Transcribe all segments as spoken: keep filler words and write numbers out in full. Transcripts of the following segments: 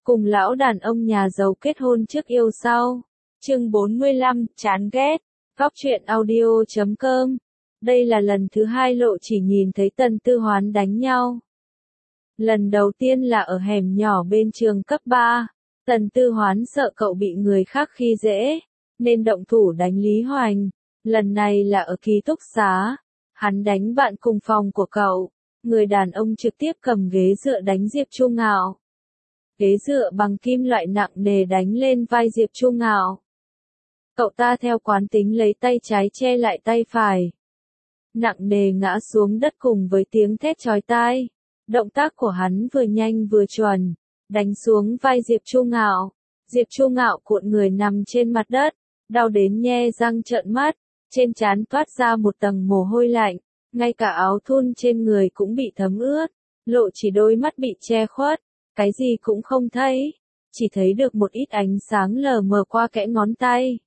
cùng lão đàn ông nhà giàu kết hôn trước yêu sau. Chương bốn mươi lăm, chán ghét. Góc truyện audio chấm com. Đây là lần thứ hai Lộ Chỉ nhìn thấy Tần Tư Hoán đánh nhau. Lần đầu tiên là ở hẻm nhỏ bên trường cấp ba. Tần Tư Hoán sợ cậu bị người khác khi dễ, nên động thủ đánh Lý Hoành. Lần này là ở ký túc xá. Hắn đánh bạn cùng phòng của cậu. Người đàn ông trực tiếp cầm ghế dựa đánh Diệp Chu Ngạo. Ghế dựa bằng kim loại nặng nề đánh lên vai Diệp Chu Ngạo. Cậu ta theo quán tính lấy tay trái che lại tay phải. Nặng nề ngã xuống đất cùng với tiếng thét chói tai. Động tác của hắn vừa nhanh vừa chuẩn, đánh xuống vai Diệp Chu Ngạo. Diệp Chu Ngạo cuộn người nằm trên mặt đất, đau đến nhe răng trợn mắt, trên trán toát ra một tầng mồ hôi lạnh, ngay cả áo thun trên người cũng bị thấm ướt. Lộ Chỉ đôi mắt bị che khuất, cái gì cũng không thấy, chỉ thấy được một ít ánh sáng lờ mờ qua kẽ ngón tay.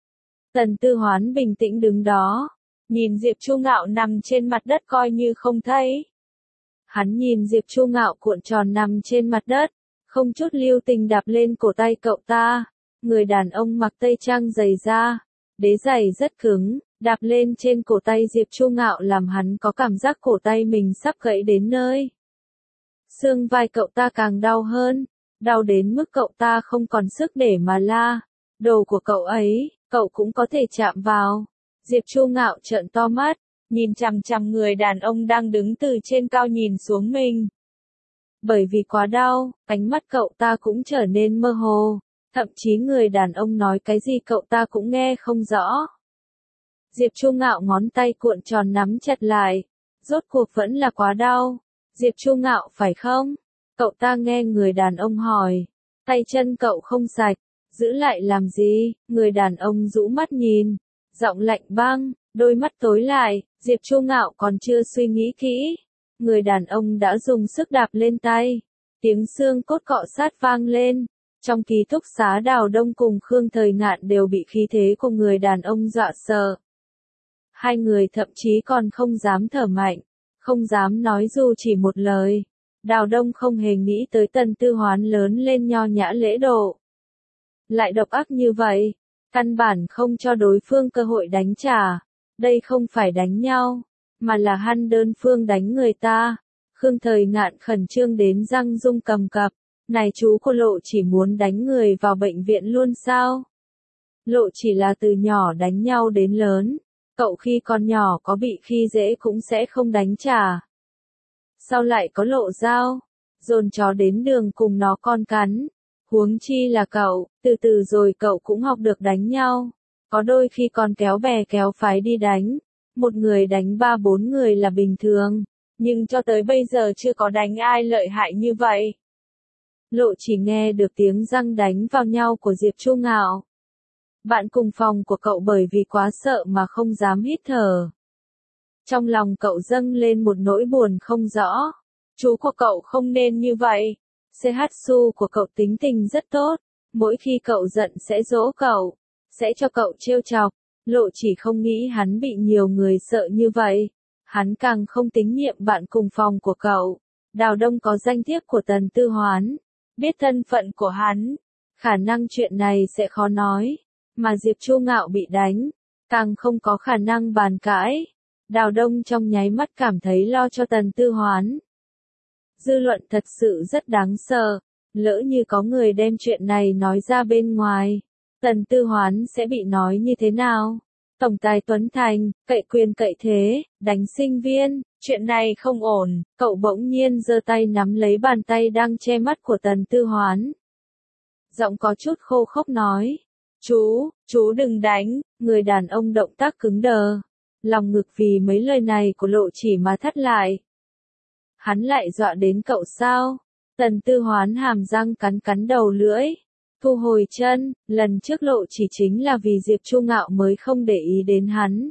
Tần Tư Hoán bình tĩnh đứng đó, nhìn Diệp Chu Ngạo nằm trên mặt đất coi như không thấy. Hắn nhìn Diệp Chu Ngạo cuộn tròn nằm trên mặt đất, không chút lưu tình đạp lên cổ tay cậu ta. Người đàn ông mặc tây trang dày da, đế giày rất cứng, đạp lên trên cổ tay Diệp Chu Ngạo làm hắn có cảm giác cổ tay mình sắp gãy đến nơi. Xương vai cậu ta càng đau hơn, đau đến mức cậu ta không còn sức để mà la. Đồ của cậu ấy, cậu cũng có thể chạm vào. Diệp Chu Ngạo trợn to mắt, nhìn chằm chằm người đàn ông đang đứng từ trên cao nhìn xuống mình. Bởi vì quá đau, ánh mắt cậu ta cũng trở nên mơ hồ, thậm chí người đàn ông nói cái gì cậu ta cũng nghe không rõ. Diệp Chu Ngạo ngón tay cuộn tròn nắm chặt lại, rốt cuộc vẫn là quá đau. Diệp Chu Ngạo phải không? Cậu ta nghe người đàn ông hỏi. Tay chân cậu không sạch, giữ lại làm gì? Người đàn ông rũ mắt nhìn, giọng lạnh băng, đôi mắt tối lại. Diệp Chu Ngạo còn chưa suy nghĩ kỹ, người đàn ông đã dùng sức đạp lên tay. Tiếng xương cốt cọ sát vang lên. Trong ký túc xá Đào Đông cùng Khương Thời Ngạn đều bị khí thế của người đàn ông dọa sợ. Hai người thậm chí còn không dám thở mạnh, không dám nói dù chỉ một lời. Đào Đông không hề nghĩ tới Tần Tư Hoán lớn lên nho nhã lễ độ, lại độc ác như vậy, căn bản không cho đối phương cơ hội đánh trả. Đây không phải đánh nhau, mà là hắn đơn phương đánh người ta. Khương Thời Ngạn khẩn trương đến răng rung cầm cập. Này chú của Lộ Chỉ muốn đánh người vào bệnh viện luôn sao? Lộ Chỉ là từ nhỏ đánh nhau đến lớn. Cậu khi còn nhỏ có bị khi dễ cũng sẽ không đánh trả. Sao lại có Lộ Dao? Dồn chó đến đường cùng nó con cắn. Huống chi là cậu, từ từ rồi cậu cũng học được đánh nhau. Có đôi khi còn kéo bè kéo phái đi đánh. Một người đánh ba bốn người là bình thường. Nhưng cho tới bây giờ chưa có đánh ai lợi hại như vậy. Lộ Chỉ nghe được tiếng răng đánh vào nhau của Diệp Chu Ngạo. Bạn cùng phòng của cậu bởi vì quá sợ mà không dám hít thở. Trong lòng cậu dâng lên một nỗi buồn không rõ. Chú của cậu không nên như vậy. Sehatsu của cậu tính tình rất tốt. Mỗi khi cậu giận sẽ dỗ cậu, sẽ cho cậu trêu chọc. Lộ Chỉ không nghĩ hắn bị nhiều người sợ như vậy. Hắn càng không tín nhiệm bạn cùng phòng của cậu. Đào Đông có danh thiếp của Tần Tư Hoán, biết thân phận của hắn, khả năng chuyện này sẽ khó nói. Mà Diệp Chu Ngạo bị đánh, càng không có khả năng bàn cãi. Đào Đông trong nháy mắt cảm thấy lo cho Tần Tư Hoán. Dư luận thật sự rất đáng sợ. Lỡ như có người đem chuyện này nói ra bên ngoài, Tần Tư Hoán sẽ bị nói như thế nào? Tổng tài Tuấn Thành, cậy quyền cậy thế, đánh sinh viên, chuyện này không ổn. Cậu bỗng nhiên giơ tay nắm lấy bàn tay đang che mắt của Tần Tư Hoán. Giọng có chút khô khốc nói. Chú, chú đừng đánh. Người đàn ông động tác cứng đờ. Lòng ngực vì mấy lời này của Lộ Chỉ mà thắt lại. Hắn lại dọa đến cậu sao? Tần Tư Hoán hàm răng cắn cắn đầu lưỡi. Thu hồi chân, lần trước Lộ Chỉ chính là vì Diệp Chu Ngạo mới không để ý đến hắn.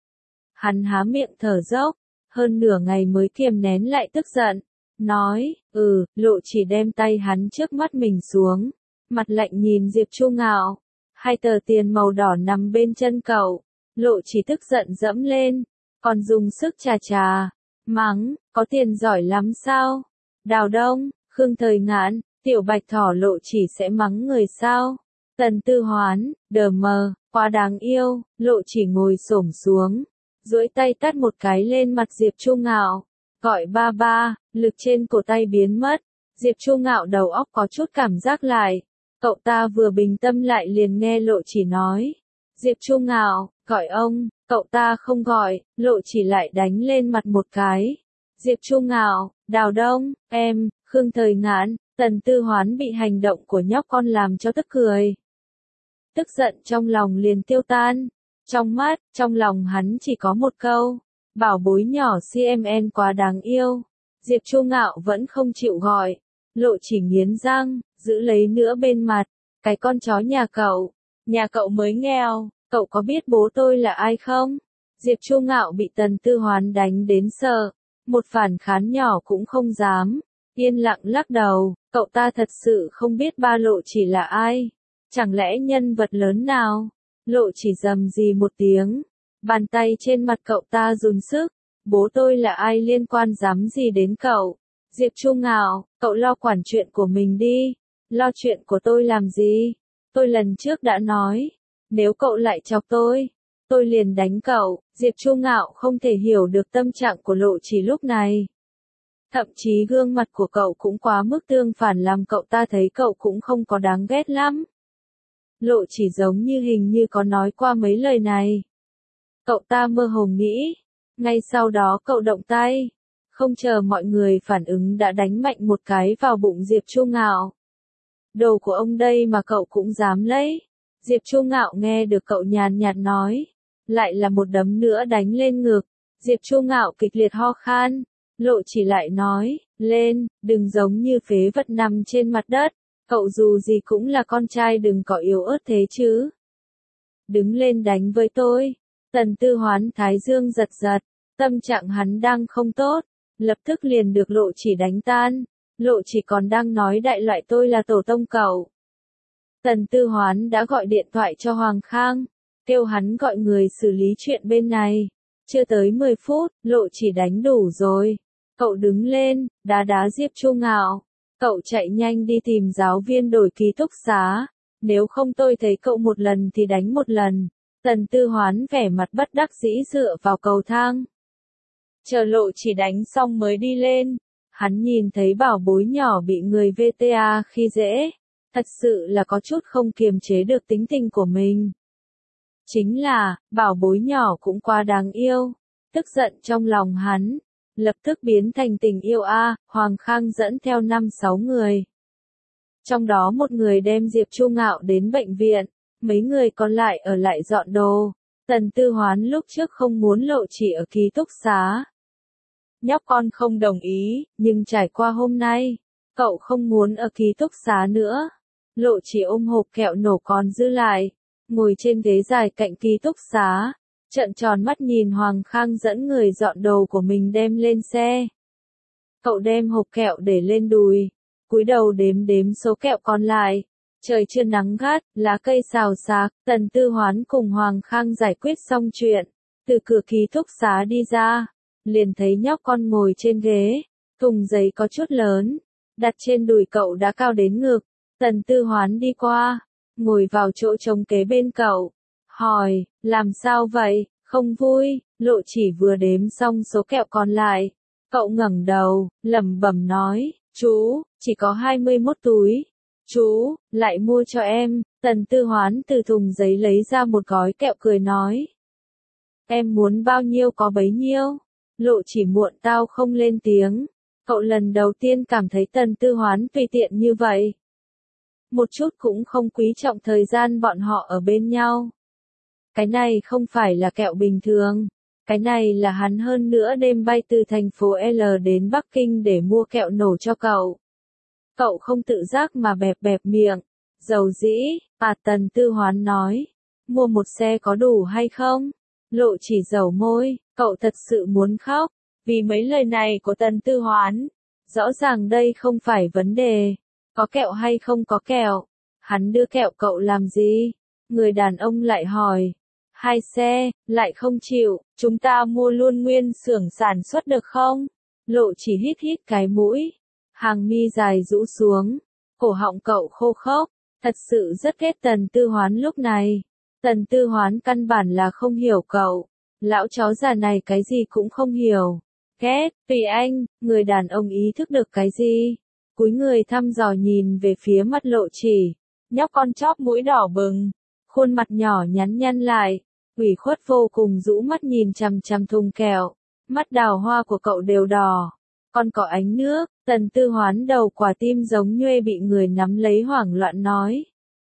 Hắn há miệng thở dốc, hơn nửa ngày mới kiềm nén lại tức giận. Nói, ừ, Lộ Chỉ đem tay hắn trước mắt mình xuống. Mặt lạnh nhìn Diệp Chu Ngạo. Hai tờ tiền màu đỏ nằm bên chân cậu. Lộ Chỉ tức giận dẫm lên, còn dùng sức chà chà. Mắng, có tiền giỏi lắm sao? Đào Đông, Khương Thời Ngạn, Tiểu bạch thỏ Lộ Chỉ sẽ mắng người sao? Tần Tư Hoán, đờ mờ, quá đáng yêu. Lộ Chỉ ngồi xổm xuống, duỗi tay tát một cái lên mặt Diệp Chu Ngạo, gọi ba ba. Lực trên cổ tay biến mất. Diệp Chu Ngạo đầu óc có chút cảm giác lại. Cậu ta vừa bình tâm lại liền nghe Lộ Chỉ nói. Diệp Chu Ngạo, gọi ông. Cậu ta không gọi, Lộ Chỉ lại đánh lên mặt một cái. Diệp Chu Ngạo, Đào Đông, em, Khương Thời Ngạn. Tần Tư Hoán bị hành động của nhóc con làm cho tức cười. Tức giận trong lòng liền tiêu tan. Trong mắt, trong lòng hắn chỉ có một câu. Bảo bối nhỏ xê em en quá đáng yêu. Diệp Chu Ngạo vẫn không chịu gọi. Lộ Chỉ nghiến răng, giữ lấy nữa bên mặt. Cái con chó nhà cậu. Nhà cậu mới nghèo. Cậu có biết bố tôi là ai không? Diệp Chu Ngạo bị Tần Tư Hoán đánh đến sợ. Một phản kháng nhỏ cũng không dám. Yên lặng lắc đầu. Cậu ta thật sự không biết ba Lộ Chỉ là ai. Chẳng lẽ nhân vật lớn nào? Lộ Chỉ rầm rì một tiếng. Bàn tay trên mặt cậu ta run sức. Bố tôi là ai liên quan dám gì đến cậu? Diệp Chu Ngạo, cậu lo quản chuyện của mình đi. Lo chuyện của tôi làm gì? Tôi lần trước đã nói. Nếu cậu lại chọc tôi, tôi liền đánh cậu. Diệp Chu Ngạo không thể hiểu được tâm trạng của Lộ Chỉ lúc này. Thậm chí gương mặt của cậu cũng quá mức tương phản làm cậu ta thấy cậu cũng không có đáng ghét lắm. Lộ Chỉ giống như hình như có nói qua mấy lời này. Cậu ta mơ hồ nghĩ. Ngay sau đó cậu động tay. Không chờ mọi người phản ứng đã đánh mạnh một cái vào bụng Diệp Chu Ngạo. Đồ của ông đây mà cậu cũng dám lấy. Diệp Chu Ngạo nghe được cậu nhàn nhạt nói. Lại là một đấm nữa đánh lên ngực. Diệp Chu Ngạo kịch liệt ho khan. Lộ Chỉ lại nói, lên, đừng giống như phế vật nằm trên mặt đất. Cậu dù gì cũng là con trai đừng có yếu ớt thế chứ. Đứng lên đánh với tôi. Tần Tư Hoán thái dương giật giật. Tâm trạng hắn đang không tốt. Lập tức liền được Lộ Chỉ đánh tan. Lộ Chỉ còn đang nói đại loại tôi là tổ tông cậu. Tần Tư Hoán đã gọi điện thoại cho Hoàng Khang. Kêu hắn gọi người xử lý chuyện bên này. Chưa tới mười phút, Lộ Chỉ đánh đủ rồi. Cậu đứng lên, đá đá Diệp Chu Ngạo. Cậu chạy nhanh đi tìm giáo viên đổi ký túc xá. Nếu không tôi thấy cậu một lần thì đánh một lần. Tần Tư Hoán vẻ mặt bất đắc dĩ dựa vào cầu thang. Chờ Lộ Chỉ đánh xong mới đi lên. Hắn nhìn thấy bảo bối nhỏ bị người vê tê a khi dễ. Thật sự là có chút không kiềm chế được tính tình của mình. Chính là, bảo bối nhỏ cũng quá đáng yêu. Tức giận trong lòng hắn. Lập tức biến thành tình yêu a. Hoàng Khang dẫn theo năm sáu người. Trong đó một người đem Diệp Chu Ngạo đến bệnh viện. Mấy người còn lại ở lại dọn đồ. Tần Tư Hoán lúc trước không muốn Lộ Chỉ ở ký túc xá. Nhóc con không đồng ý, nhưng trải qua hôm nay, cậu không muốn ở ký túc xá nữa. Lộ Chỉ ôm hộp kẹo nổ còn giữ lại, ngồi trên ghế dài cạnh ký túc xá, trợn tròn mắt nhìn Hoàng Khang dẫn người dọn đồ của mình đem lên xe. Cậu đem hộp kẹo để lên đùi, cúi đầu đếm đếm số kẹo còn lại. Trời chưa nắng gắt, lá cây xào xạc, Tần Tư Hoán cùng Hoàng Khang giải quyết xong chuyện, từ cửa ký túc xá đi ra, liền thấy nhóc con ngồi trên ghế, thùng giấy có chút lớn, đặt trên đùi cậu đã cao đến ngực. Tần Tư Hoán đi qua, ngồi vào chỗ trống kế bên cậu, hỏi, làm sao vậy, không vui? Lộ Chỉ vừa đếm xong số kẹo còn lại, cậu ngẩng đầu, lẩm bẩm nói, chú, chỉ có hai mươi mốt túi. Chú, lại mua cho em. Tần Tư Hoán từ thùng giấy lấy ra một gói kẹo cười nói. Em muốn bao nhiêu có bấy nhiêu. Lộ Chỉ muộn tao không lên tiếng. Cậu lần đầu tiên cảm thấy Tần Tư Hoán tùy tiện như vậy. Một chút cũng không quý trọng thời gian bọn họ ở bên nhau. Cái này không phải là kẹo bình thường. Cái này là hắn hơn nữa đêm bay từ thành phố L đến Bắc Kinh để mua kẹo nổ cho cậu. Cậu không tự giác mà bẹp bẹp miệng. Dầu dĩ, à Tần Tư Hoán nói. Mua một xe có đủ hay không? Lộ Chỉ dầu môi, cậu thật sự muốn khóc. Vì mấy lời này của Tần Tư Hoán. Rõ ràng đây không phải vấn đề. Có kẹo hay không có kẹo? Hắn đưa kẹo cậu làm gì? Người đàn ông lại hỏi. Hai xe, lại không chịu, chúng ta mua luôn nguyên xưởng sản xuất được không? Lộ Chỉ hít hít cái mũi. Hàng mi dài rũ xuống. Cổ họng cậu khô khốc, thật sự rất ghét Tần Tư Hoán lúc này. Tần Tư Hoán căn bản là không hiểu cậu. Lão chó già này cái gì cũng không hiểu. Ghét, vì anh, người đàn ông ý thức được cái gì? Cúi người thăm dò nhìn về phía mắt Lộ Chỉ. Nhóc con chóp mũi đỏ bừng, khuôn mặt nhỏ nhắn nhăn lại, ủy khuất vô cùng rũ mắt nhìn chằm chằm thùng kẹo. Mắt đào hoa của cậu đều đỏ, còn có ánh nước. Tần Tư Hoán đầu quả tim giống nhuê bị người nắm lấy hoảng loạn nói.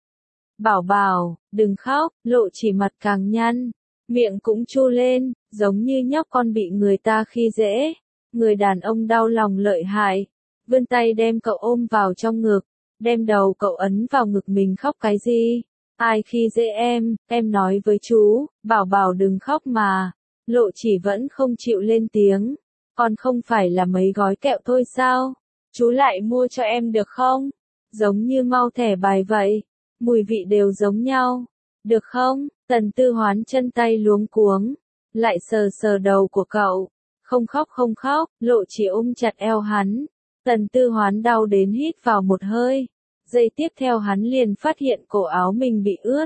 Bảo bảo, đừng khóc. Lộ Chỉ mặt càng nhăn, miệng cũng chu lên, giống như nhóc con bị người ta khi dễ. Người đàn ông đau lòng lợi hại, vươn tay đem cậu ôm vào trong ngực, đem đầu cậu ấn vào ngực mình. Khóc cái gì? Ai khi dễ em, em nói với chú, bảo bảo đừng khóc mà. Lộ Chỉ vẫn không chịu lên tiếng. Còn không phải là mấy gói kẹo thôi sao? Chú lại mua cho em được không? Giống như mau thẻ bài vậy, mùi vị đều giống nhau. Được không? Tần Tư Hoán chân tay luống cuống, lại sờ sờ đầu của cậu. Không khóc không khóc. Lộ Chỉ ôm chặt eo hắn. Tần Tư Hoán đau đến hít vào một hơi. Giây tiếp theo hắn liền phát hiện cổ áo mình bị ướt.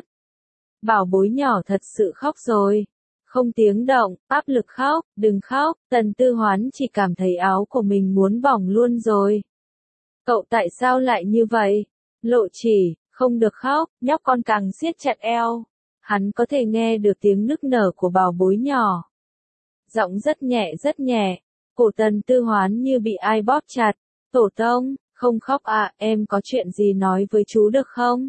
Bảo bối nhỏ thật sự khóc rồi. Không tiếng động, áp lực khóc. Đừng khóc. Tần Tư Hoán chỉ cảm thấy áo của mình muốn bỏng luôn rồi. Cậu tại sao lại như vậy? Lộ Chỉ, không được khóc. Nhóc con càng siết chặt eo. Hắn có thể nghe được tiếng nức nở của bảo bối nhỏ. Giọng rất nhẹ rất nhẹ. Cổ Tần Tư Hoán như bị ai bóp chặt. Tổ tông, không khóc à, em có chuyện gì nói với chú được không?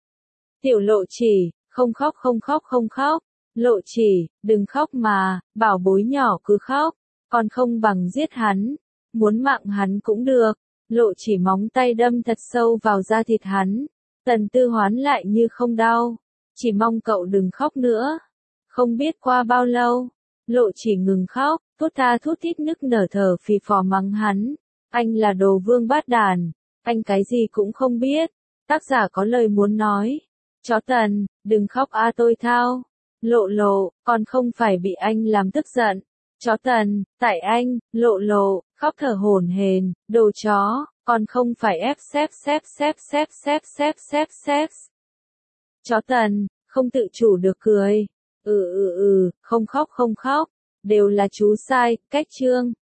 Tiểu Lộ Chỉ, không khóc không khóc không khóc. Lộ Chỉ, đừng khóc mà, bảo bối nhỏ cứ khóc. Còn không bằng giết hắn. Muốn mạng hắn cũng được. Lộ Chỉ móng tay đâm thật sâu vào da thịt hắn. Tần Tư Hoán lại như không đau. Chỉ mong cậu đừng khóc nữa. Không biết qua bao lâu, Lộ Chỉ ngừng khóc, thút tha thút thít nức nở thở phì phò mắng hắn. Anh là đồ vương bát đàn, anh cái gì cũng không biết. Tác giả có lời muốn nói. Chó Tần, đừng khóc a tôi thao. Lộ Lộ, còn không phải bị anh làm tức giận. Chó Tần, tại anh. Lộ Lộ, khóc thở hổn hển, đồ chó, còn không phải ép xếp xếp xếp xếp xếp xếp xếp xếp. Chó Tần, không tự chủ được cười. Ừ ừ ừ, không khóc không khóc, đều là chú sai. Cách chương